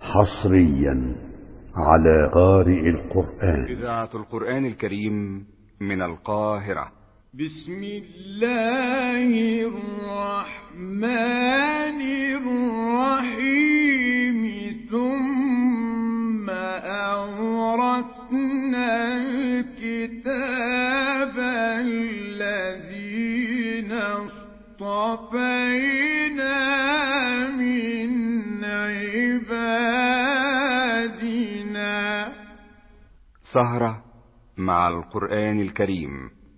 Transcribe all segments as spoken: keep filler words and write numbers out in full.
حصريا على قارئ القرآن. إذاعة القرآن الكريم من القاهرة. بسم الله الرحمن الرحيم. ثم أورثنا الكتاب الذين اصطفينا من عبادنا. سهرة مع القرآن الكريم.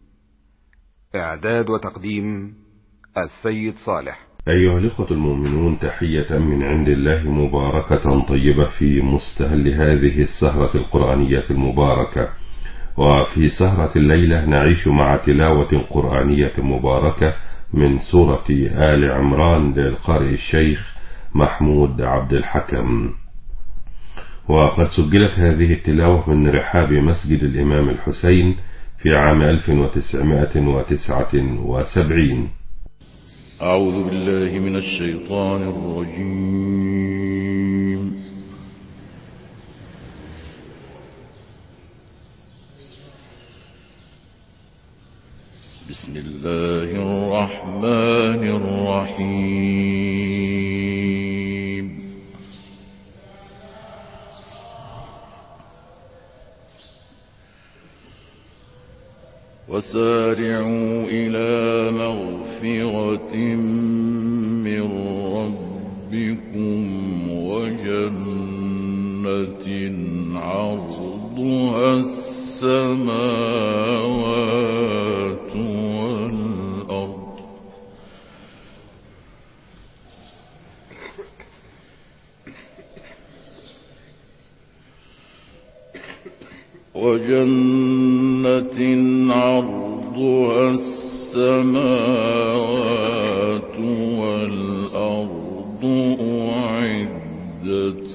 إعداد وتقديم السيد صالح. أيها الإخوة المؤمنون، تحية من عند الله مباركة طيبة في مستهل هذه السهرة القرآنية المباركة. وفي سهرة الليلة نعيش مع تلاوة قرآنية مباركة من سورة آل عمران للقارئ الشيخ محمود عبد الحكم. وقد سجلت هذه التلاوة من رحاب مسجد الإمام الحسين في عام ألف وتسعمائة وتسعة وسبعين. أعوذ بالله من الشيطان الرجيم. بسم الله الرحمن الرحيم. وسارعوا إلى مغفرة من ربكم وجنة عرضها السماوات والأرض وجنة عرضها السماوات والأرض أعدت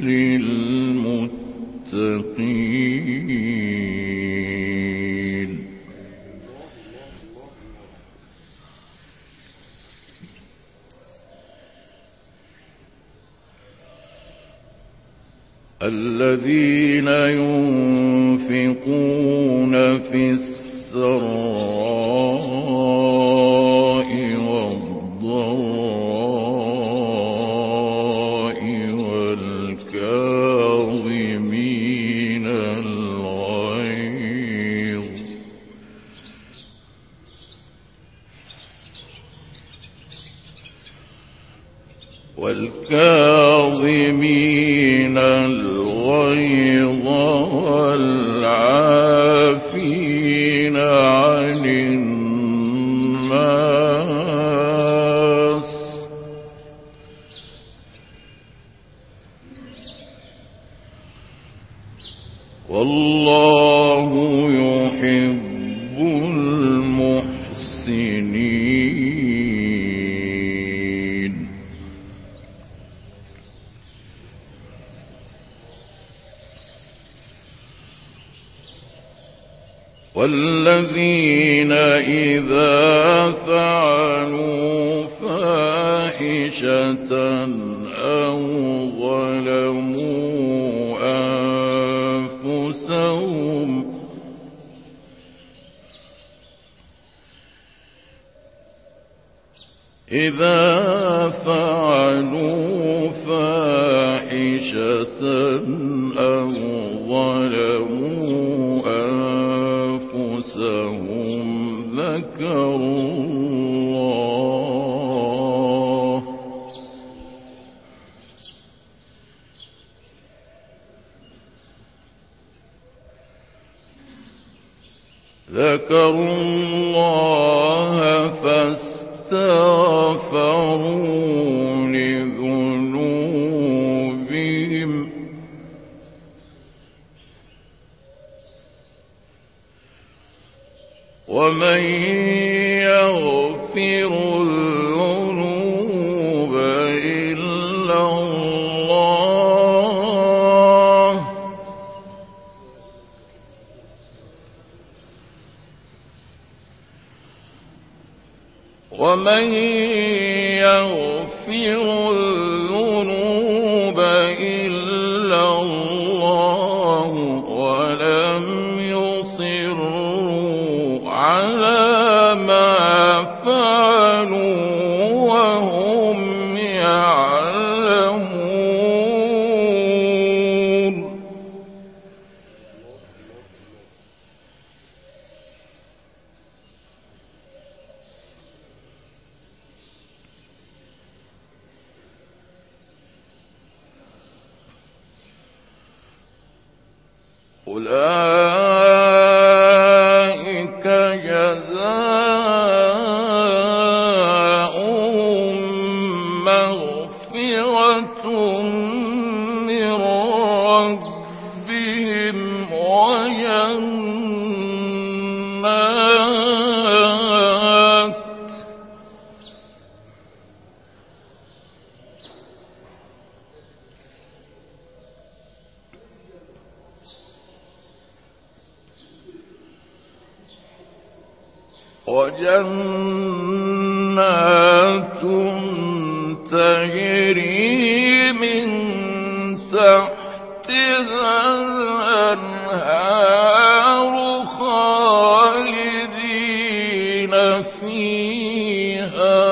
للمتقين. الذين ينفقون في السراء والضراء والكاظمين الغيظ والكاظمين الغيظ والعافين عن الناس والله يحب المحسنين. والذين إذا فعلوا فاحشة أو ظلموا أنفسهم إذا فعلوا فاحشة أو ظلموا أنفسهم ذكروا الله ذكروا الله فاستغفروا لذنوبهم ومن يغفر الذنوب إلا الله ومن يغفر الذنوب إلا أولئك جزاؤهم مغفرة من ربهم وجنات وجنات تجري من تحتها الأنهار خالدين فيها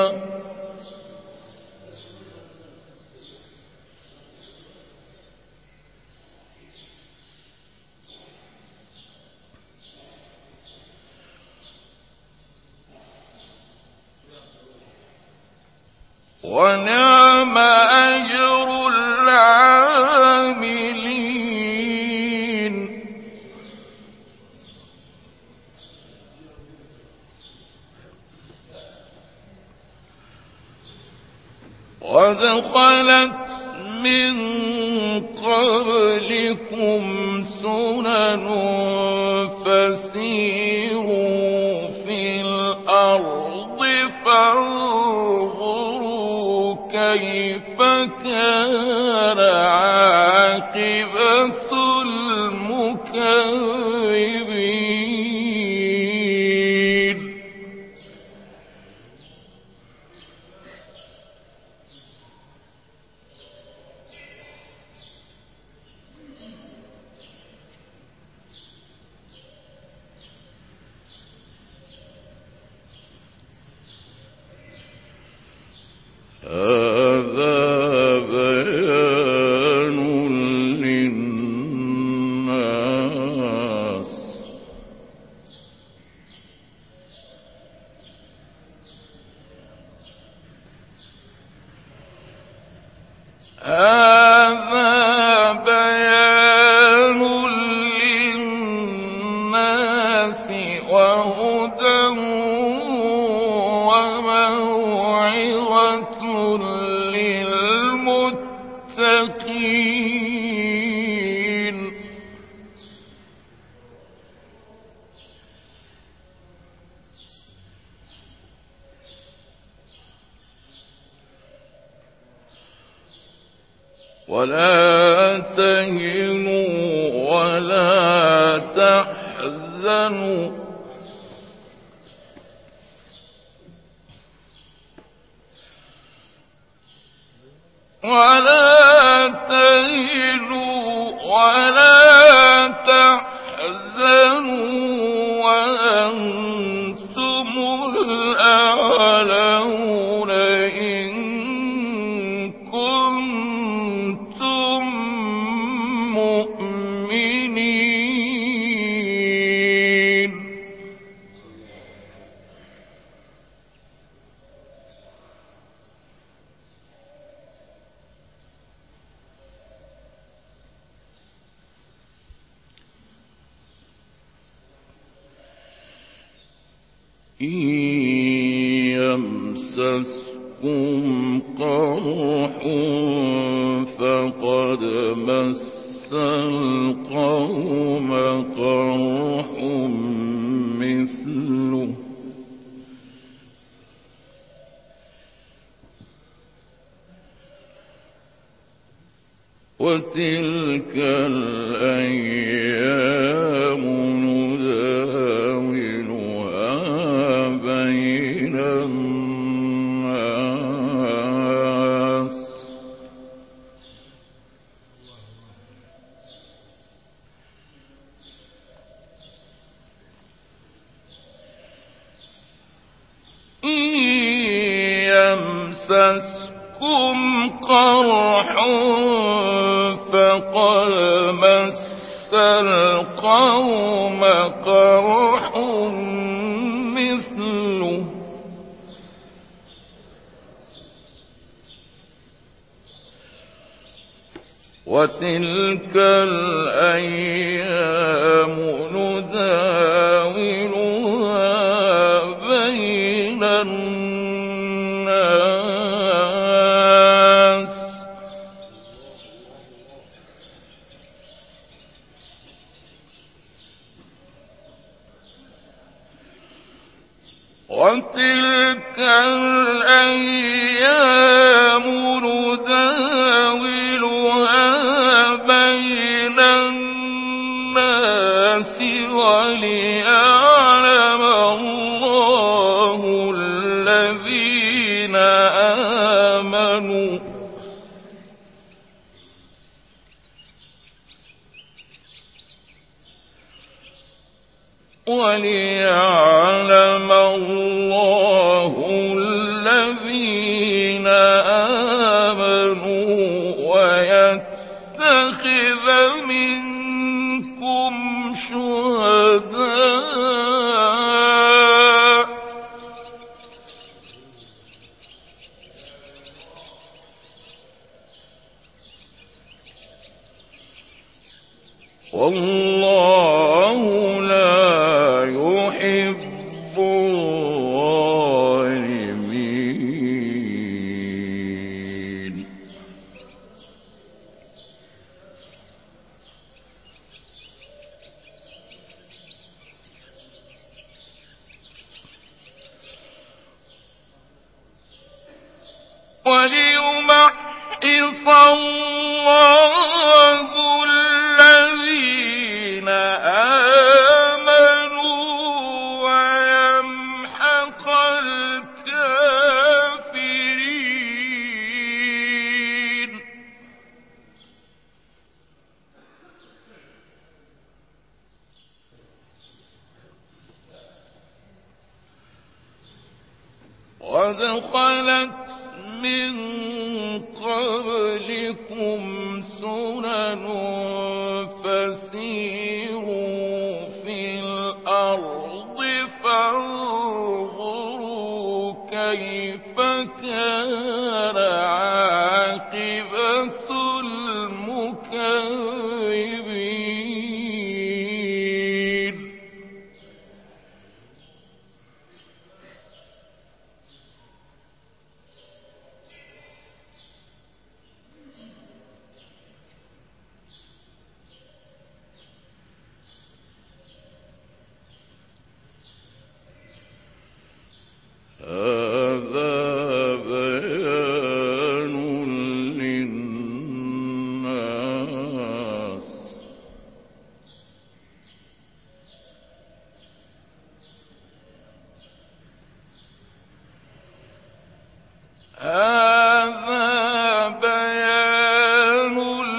ونعم أجر العاملين قد خلت من قبلكم سنن فسيروا في الأرض فانظروا كيف كان عاقبة المكذبين هذا بيان للناس هذا بيان للناس وهدى وموعظة للمتقين ولا تهنوا ولا تحزنوا ولا تهنوا ولا تحزنوا وأنتم الأعلون إن كنتم مؤمنين إن يمسسكم قرح فقد مس القوم قرح مثله وتلك الأيام نداولها بين الناس إن يمسسكم قرح فقد مس القوم قرح مثله وتلك الأيام نداولها بين الناس وتلك الأيام نداولها بين الناس وليعلم الله الذين آمنوا وليعلم الله الذين آمنوا ويتخذ منكم شهداء والله لا يحب الظالمين. وليمحص الله الذين آمنوا ويمحق الكافرين. قد خلت من قبلكم سنن فسيروا في الأرض فانظروا كيف كان عاقبة المكذبين. هذا بيان للناس هذا بيان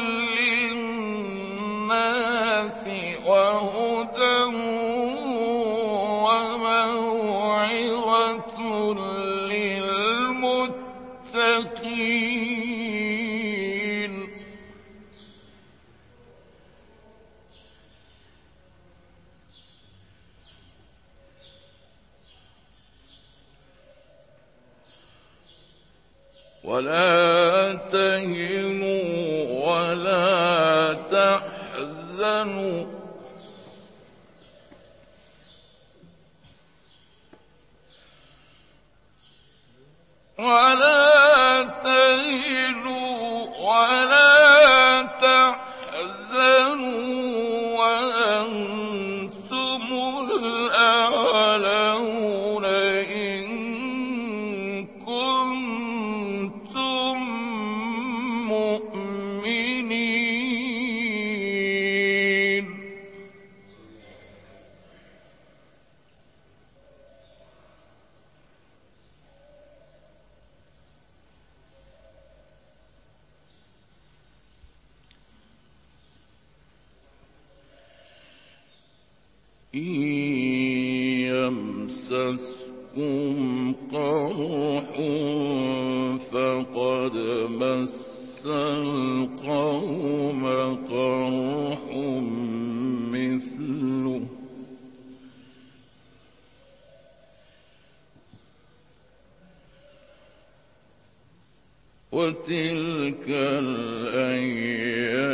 للناس وهدى وموعظة للمتقين. ولا تهنوا ولا تحزنوا ولا تهنوا ولا تحزنوا وأنتم الأعلون إن كنتم مؤمنين. إن يمسسكم قرح فقد مس القوم قرح مثله وتلك الأيام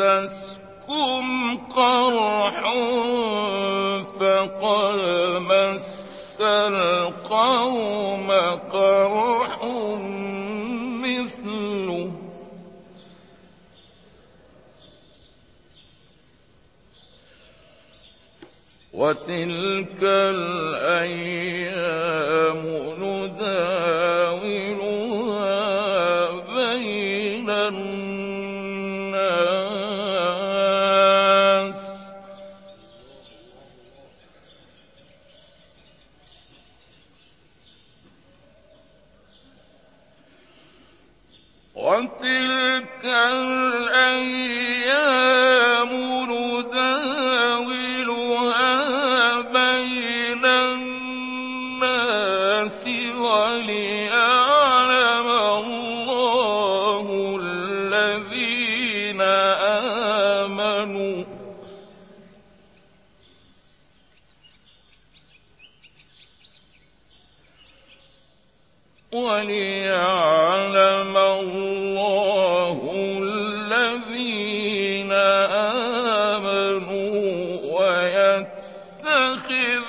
يمسسكم قرح فقد مس القوم قرح مثله وتلك الأيام نداولها بين الناس وتلك الأيام نداولها بين الناس وليعلم الله الذين آمنوا وليعلم الله الذين آمنوا ويتخذ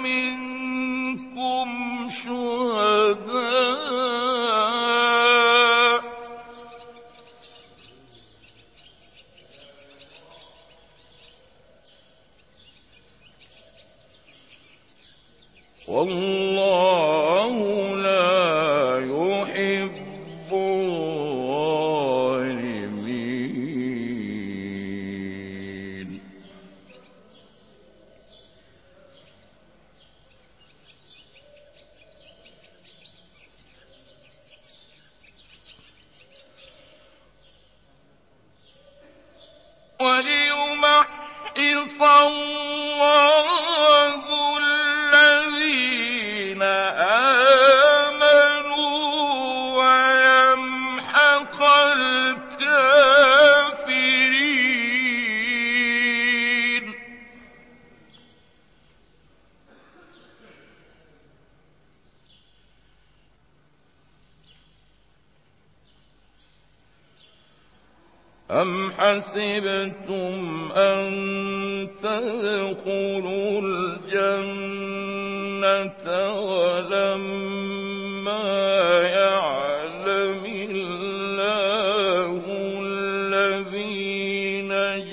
منكم شهداء والله لا يحب الظالمين وليمحص الله الذين آمنوا ويمحق الكافرين أم حسبتم أن تدخلوا الجنة ولما يعلم الله الذين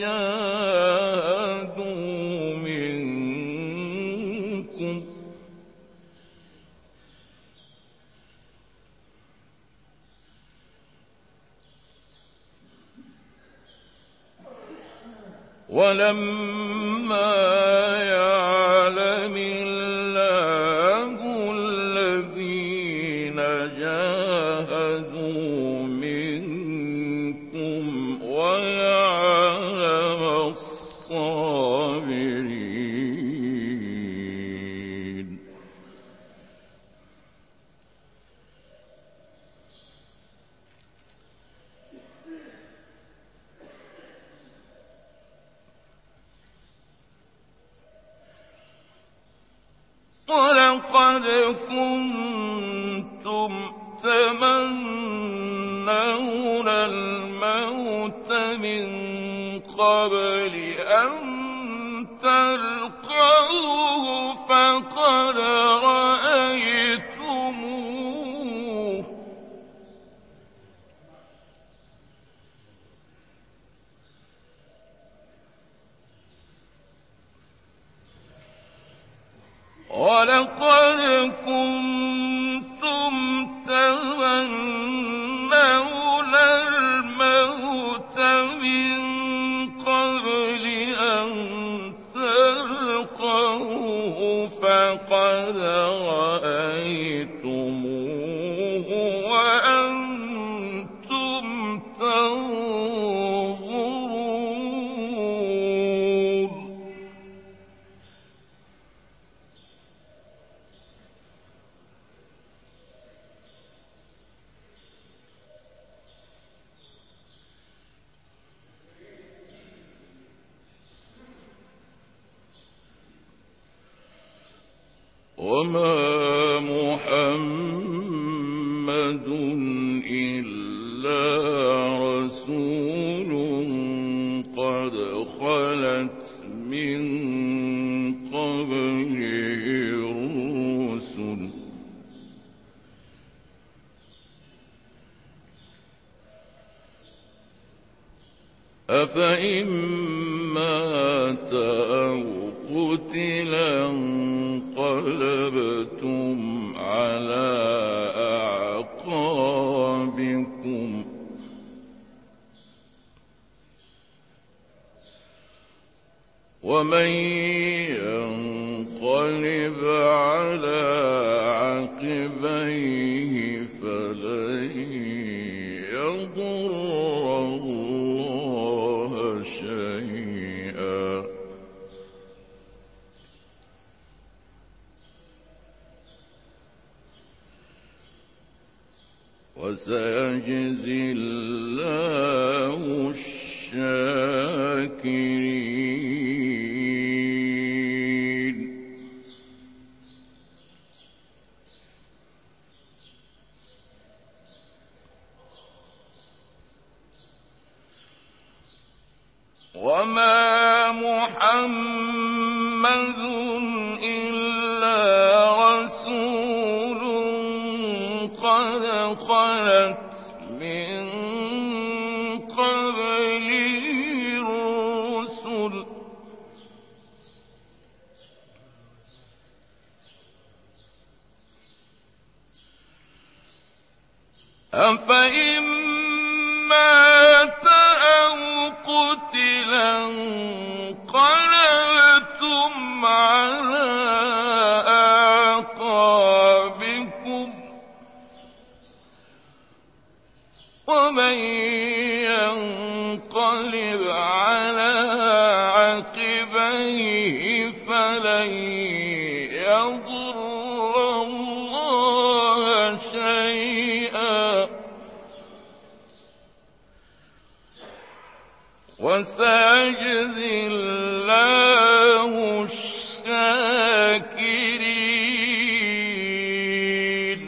جاهدوا منكم ولما يعلم الله الذين جاهدوا منكم ويعلم الصابرين ولقد كنتم تمنون الموت من قبل أن تلقوه فقد رأيتموه ولقد كنتم تمنون الموت من قبل أن تلقوه فقد رأيتموه وأنتم تنظرون وما محمد إلا رسول أفإن مات أو قتلا انقلبتم على أعقابكم ومن ينقلب على عقبيه فلن يضر الله شيئا وسيجزي الله الشاكرين. وما محمد إلا رسول قد خلت من قبله الرسل أفإن مات أو قتلا انقلبتم على أعقابكم ومن ينقلب على عقبيه فلن يضر الله شيئا وسيجزي الله الشاكرين.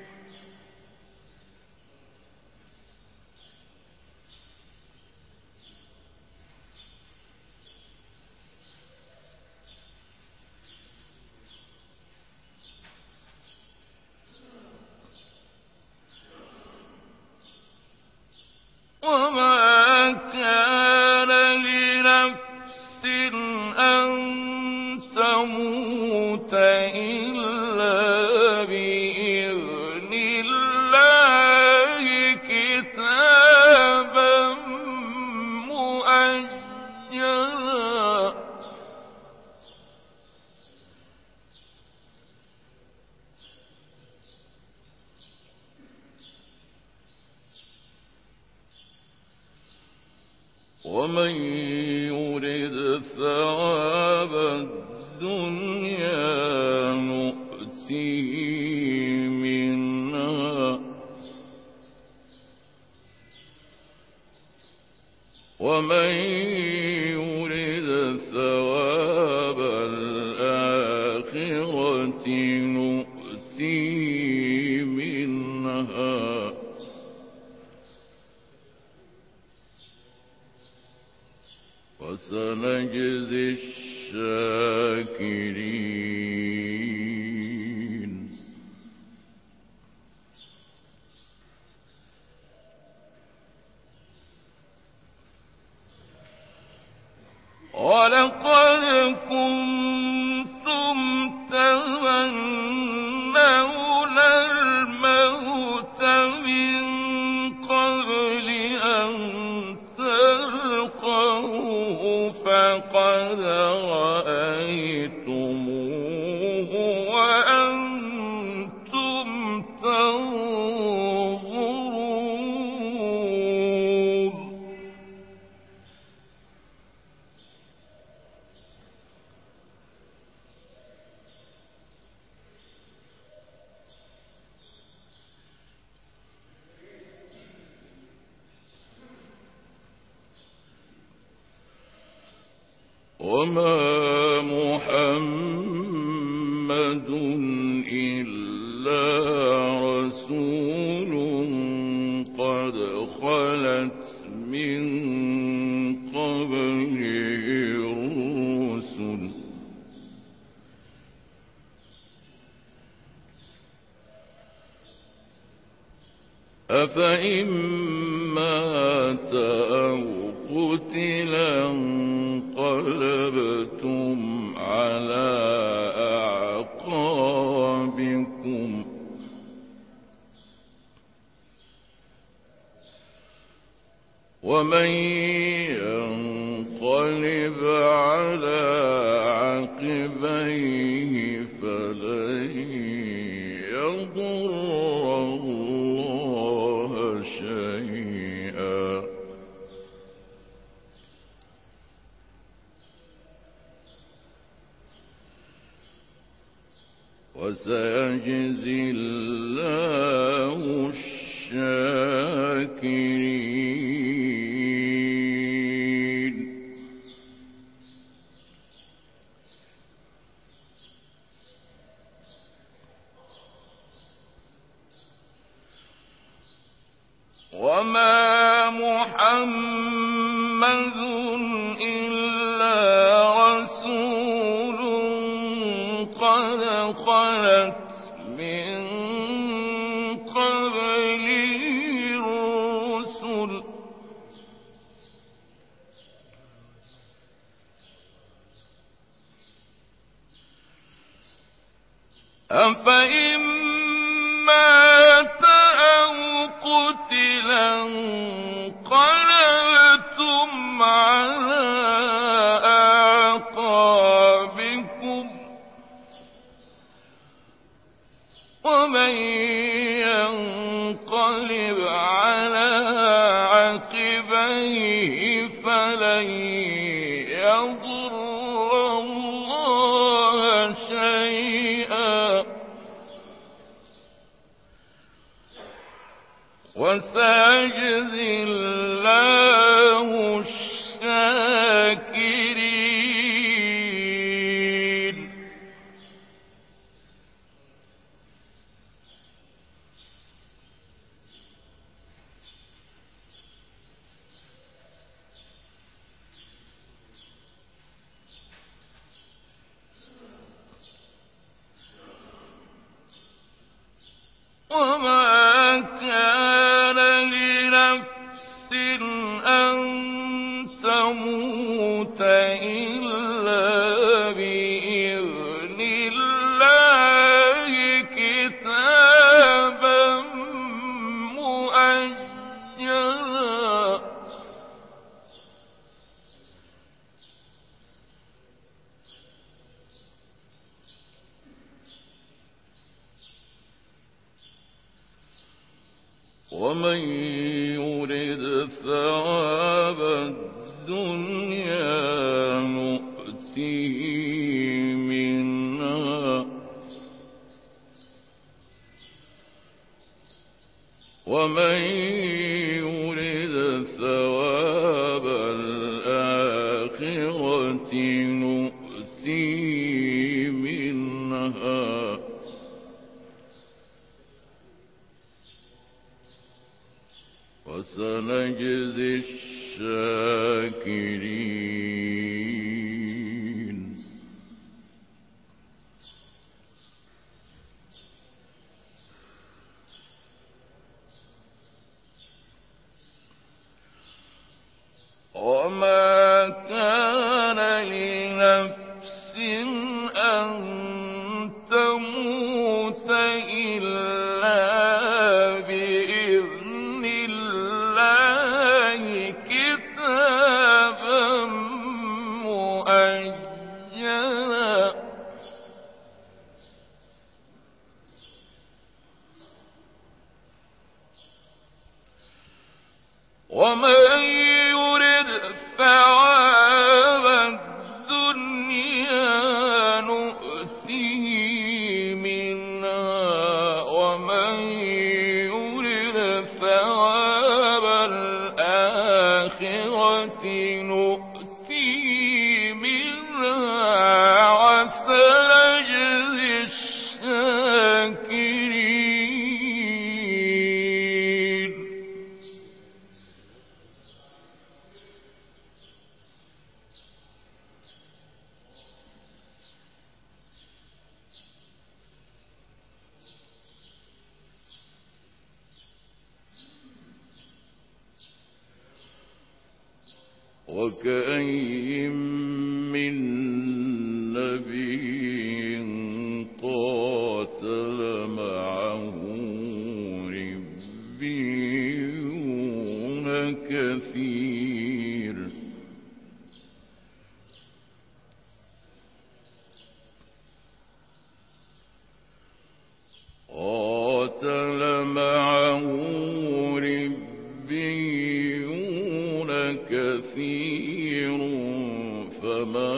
وما كان لنفس أن تموت إلا بإذن الله كتابا مؤجلا ومن يرد ثواب الدنيا نؤته منها ومن يرد ثواب الآخرة نؤته منها وسنجزي الشاكرين. ولقد كنتم تمنون الموت من قبل أن تلقوه فقد رأيتموه وأنتم تنظرون وما محمد إلا رسول قد خلت من قبله الرسل أفإن مات أو قتل انقلبتم على أعقابكم ومن ينقلب على عقبيه فلن يضر الله شيئا وسيجزي الله الشاكرين. وما محمد إلا رسول قد خلت من قبله الرسل أفإن مات أو قتل انقلبتم على أعقابكم ومن ينقلب على عقبيه فلن يضر الله شيئا وسيجزي الله الشاكرين. وما كان لنفس أن تموت إلا بإذن الله كتابا مؤجلا ومن يرد ثواب الدنيا نؤته منها ومن يرد ثواب الآخرة نؤته منها وسنجزي الشاكرين. وما كان لنفس أن تموت إلا بإذن الله كتابا مؤجلا ومن يرد ثواب الدنيا نؤته منها ومن يرد ثواب الآخرة نؤته منها وسنجزي الشاكرين. وكأين من نبي قاتل معه ربيون كثير قاتل معه ربيون كثير فما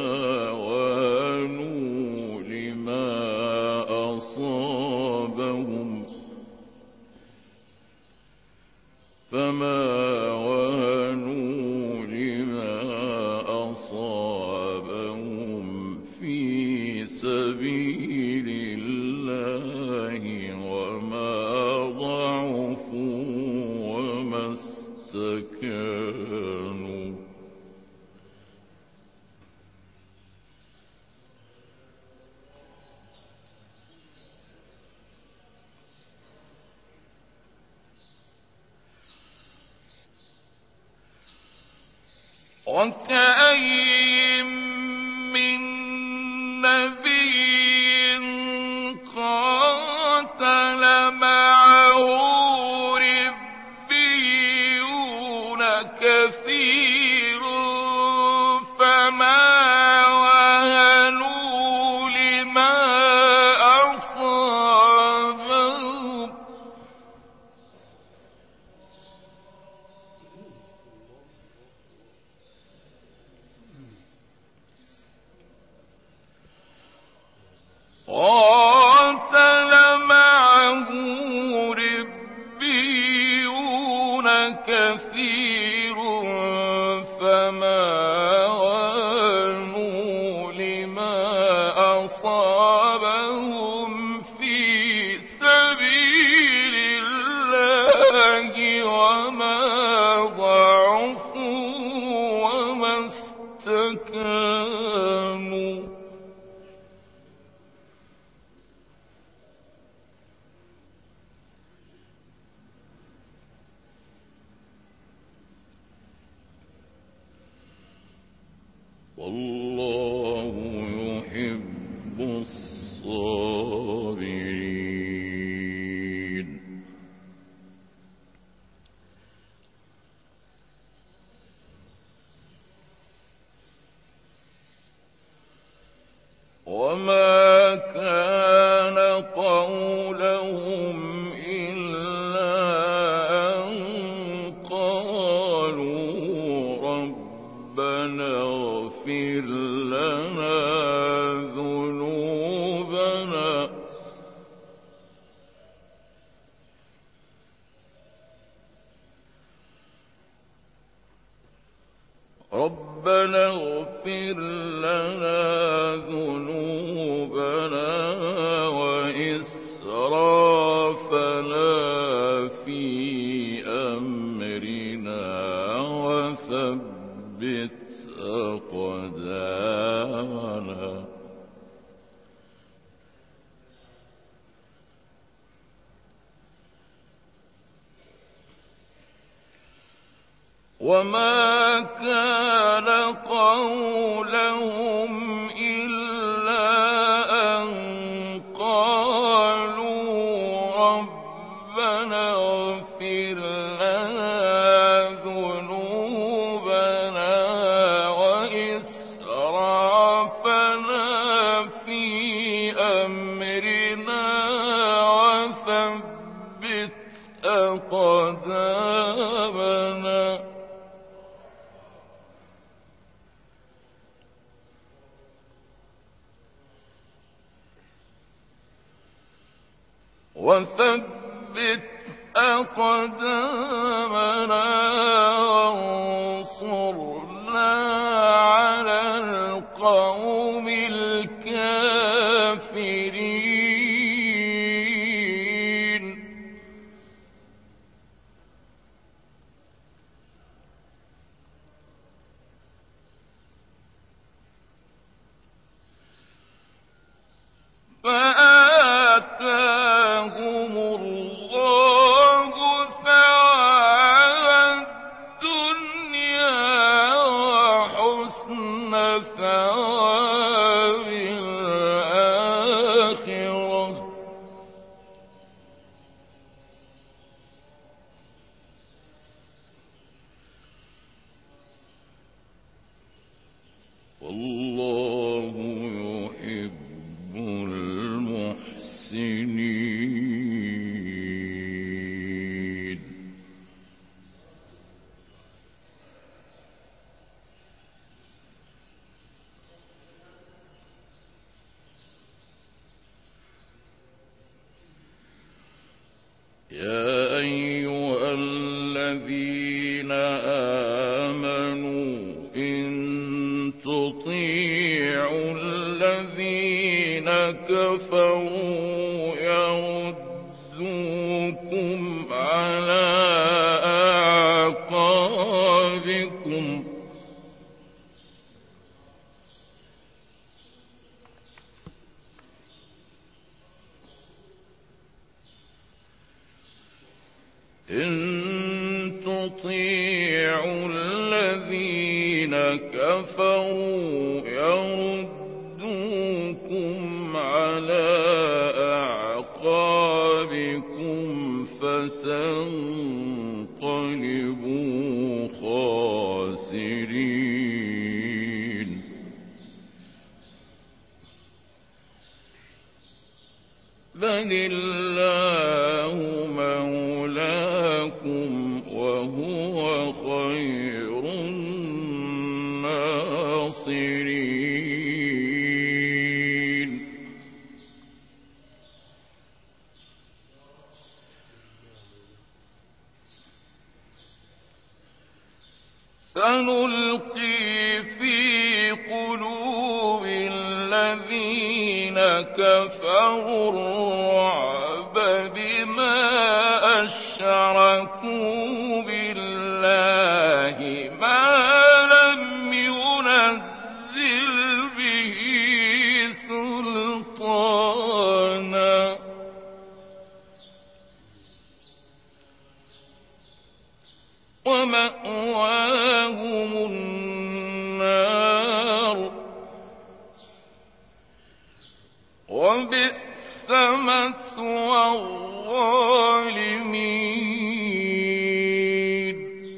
وانوا لما أصابهم فما وانوا لما أصابهم في سبيل الله وما ضعفوا وما استكانوا وكأين من نبي قاتل معه ربيون كثير فما وهنوا لما أصابهم قاتل معه ربيون كثير فما وانوا لما أصابهم في سبيل الله وما ضعفوا وما استكانوا والله يحب الصابرين وما كان قولهم إلا أن قالوا ربنا اغفر لنا ذنوبنا ربنا اغفر لنا ذنوبنا وإسرافنا في أمرنا وثبت أقدامنا وما كان قولهم إلا أن قالوا ربنا اغفر لنا ذنوبنا وإسرافنا في أمرنا وثبت أقدامنا وثبت أقدامنا وانصرنا على القوم الكافرين فآتاهم الله ثواب الدنيا يا أيها الذين آمنوا إن تطيعوا الذين كفروا يردوكم على أعقابكم إن تطيعوا الذين كفروا يردوكم على أعقابكم فتنقلبوا خاسرين بل الله مولاكم وهو خير الناصرين سنلقي في قلوب الذين كفروا الرعب بما أشركوا بالله ما لم ينزل به سلطانا ومأواهم النار وبئس مثوى الظالمين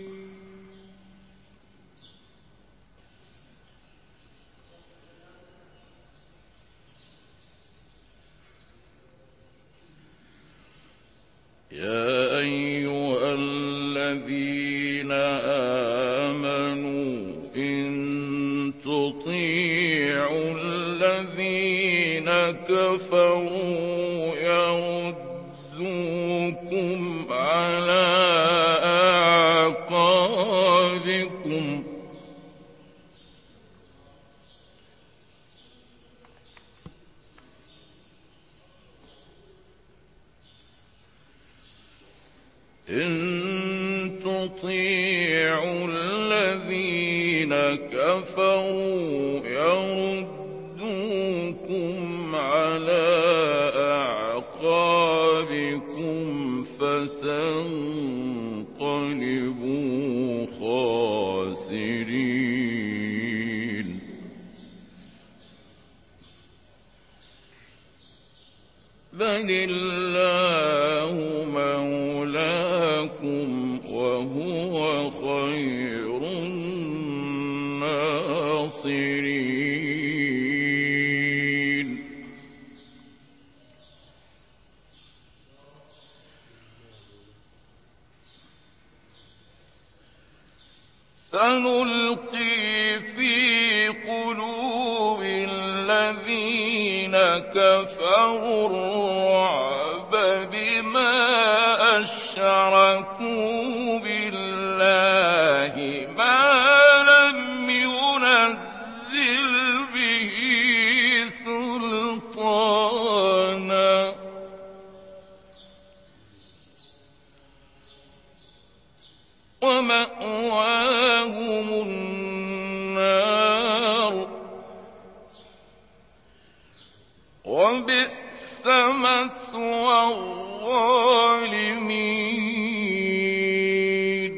يا أيها الذين آمنوا إن تطيعوا الذين كفروا يردوكم على أعقابكم إن تطيعوا الذين كفروا يردوكم على أعقابكم فتنقلبوا خاسرين بل الله مولاكم وهو خير الناصرين سنلقي في قلوب الذين كفروا الرعب بما أشركوا بالله ما لم ينزل به سلطانا ومأواهم النار وبئس مثوى الظالمين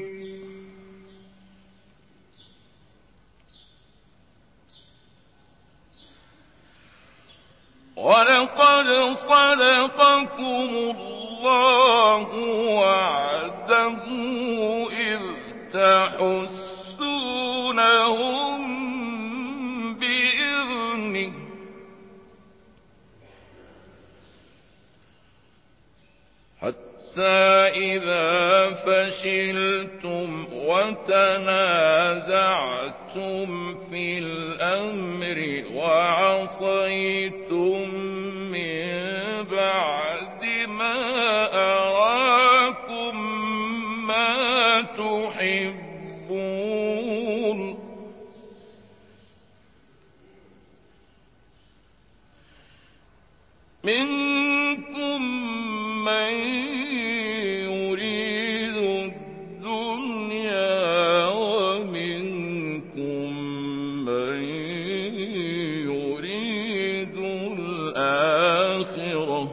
ولقد صدقكم الله وعده إذ تحسونهم بإذنه حتى إذا فشلتم وتنازعتم في الأمر وعصيتم من بعد ما أراكم يريد الدنيا ومنكم من يريد الآخرة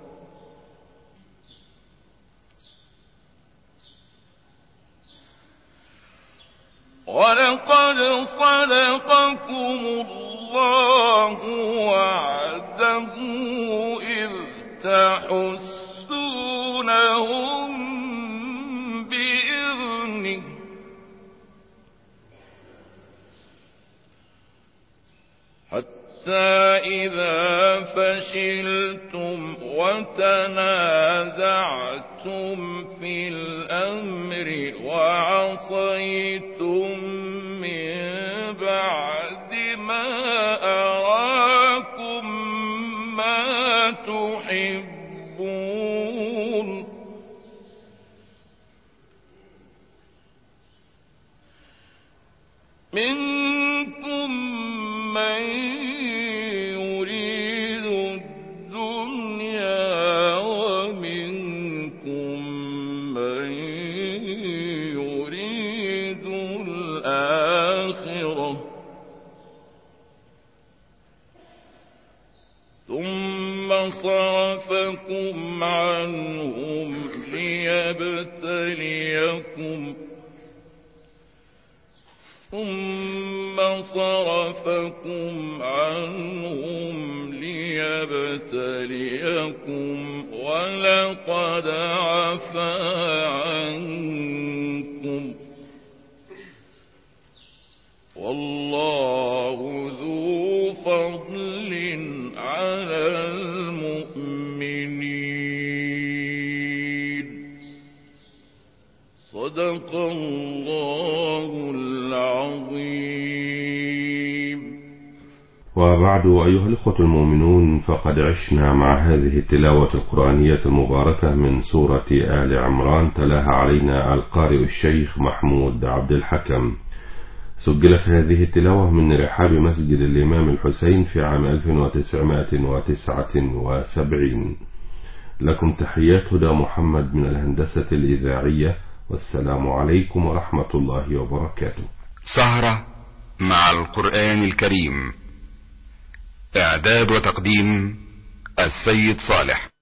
ولقد صدقكم الله وعده إذ تحسونهم بإذنه حتى إذا فشلتم وتنازعتم في الأمر وعصيتم من بعد ما أراكم ما تحبون منكم من يريد الدنيا ومنكم من يريد الآخرة ثم صرفكم عنهم ليبتليكم ثم صرفكم عنهم ليبتليكم ولقد عفا عنكم والله ذو فضل على المؤمنين صدق الله العظيم. وبعد أيها الإخوة المؤمنون، فقد عشنا مع هذه التلاوة القرآنية المباركة من سورة آل عمران تلاها علينا القارئ الشيخ محمود عبد الحكم. سجلت هذه التلاوة من رحاب مسجد الإمام الحسين في عام ألف وتسعمائة وتسعة وسبعين. لكم تحيات هدى محمد من الهندسة الإذاعية، والسلام عليكم ورحمة الله وبركاته. سهرة مع القرآن الكريم، إعداد وتقديم السيد صالح.